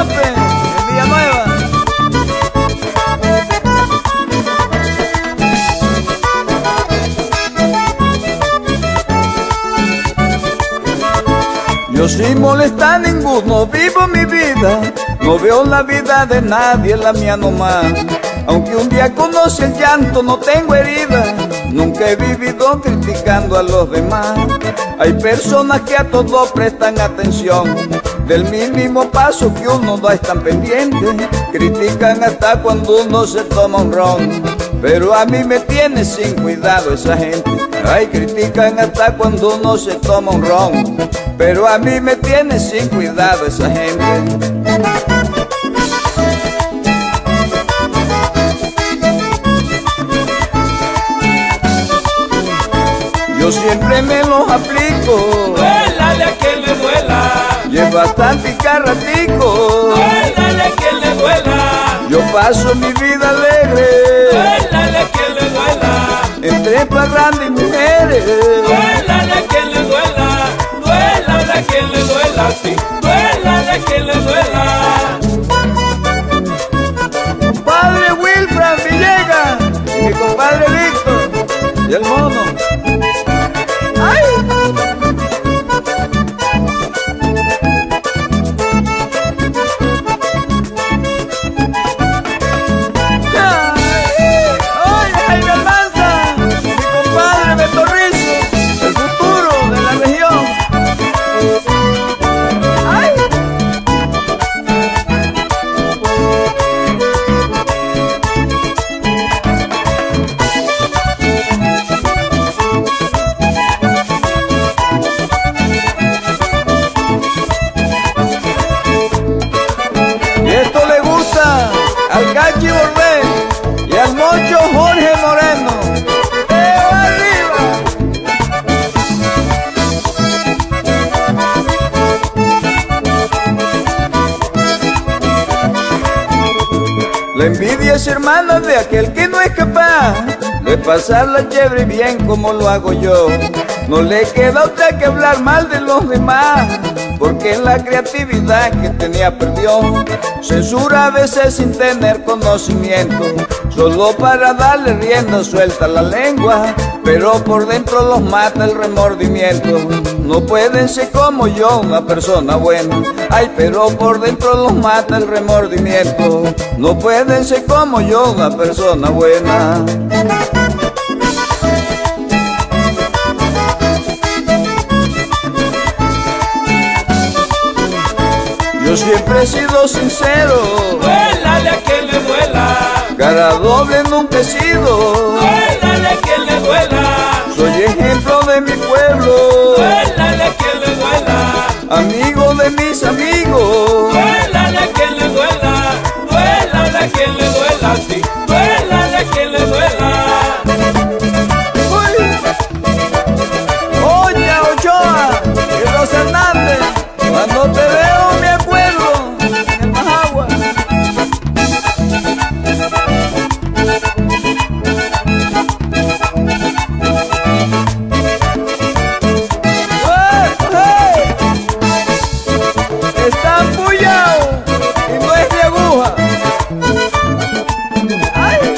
Guadalupe, en Villanueva. Yo sin molestar a ninguno vivo mi vida, no veo la vida de nadie, la mía nomás. Aunque un día conocí el llanto, no tengo herida, nunca he vivido criticando a los demás. Hay personas que a todo prestan atención, del mínimo paso que uno da están pendientes. Critican hasta cuando uno se toma un ron, pero a mí me tiene sin cuidado esa gente. Ay, critican hasta cuando uno se toma un ron, pero a mí me tiene sin cuidado esa gente. Yo siempre me los aplico, duélale a quien le duela, y es bastante carratico. duélale a quien le duela, Yo paso mi vida alegre, duélale a quien le duela, entre parranda y mujeres. duélale a quien le duela, duélale a quien le duela, sí, duélale a quien le duela. Compadre Wilfran Villegas y mi compadre Víctor y el mono. ¡Ay! Al Cachi Bordé y al Mocho Jorge Moreno. ¡Arriba! La envidia es hermana de aquel que no es capaz de pasarla chévere bien como lo hago yo. No le queda a usted que hablar mal de los demás, porque la creatividad que tenía perdió. Censura a veces sin tener conocimiento, solo para darle rienda suelta a la lengua, pero por dentro los mata el remordimiento. No pueden ser como yo, una persona buena, ay, pero por dentro los mata el remordimiento. No pueden ser como yo, una persona buena. Yo siempre he sido sincero, duélale a quien le duela, cara doble nunca he sido, duélale a quien le duela, soy ejemplo de mi pueblo, duélale a quien le duela, amigo de mis amigos, duélale a quien le duela, duélale a quien le duela, sí, duélale a quien le duela. Oye, Ochoa y Los Hernández, cuando te veo me acuerdo en el Majagua. Está empullado y no es de aguja. ¡Ay!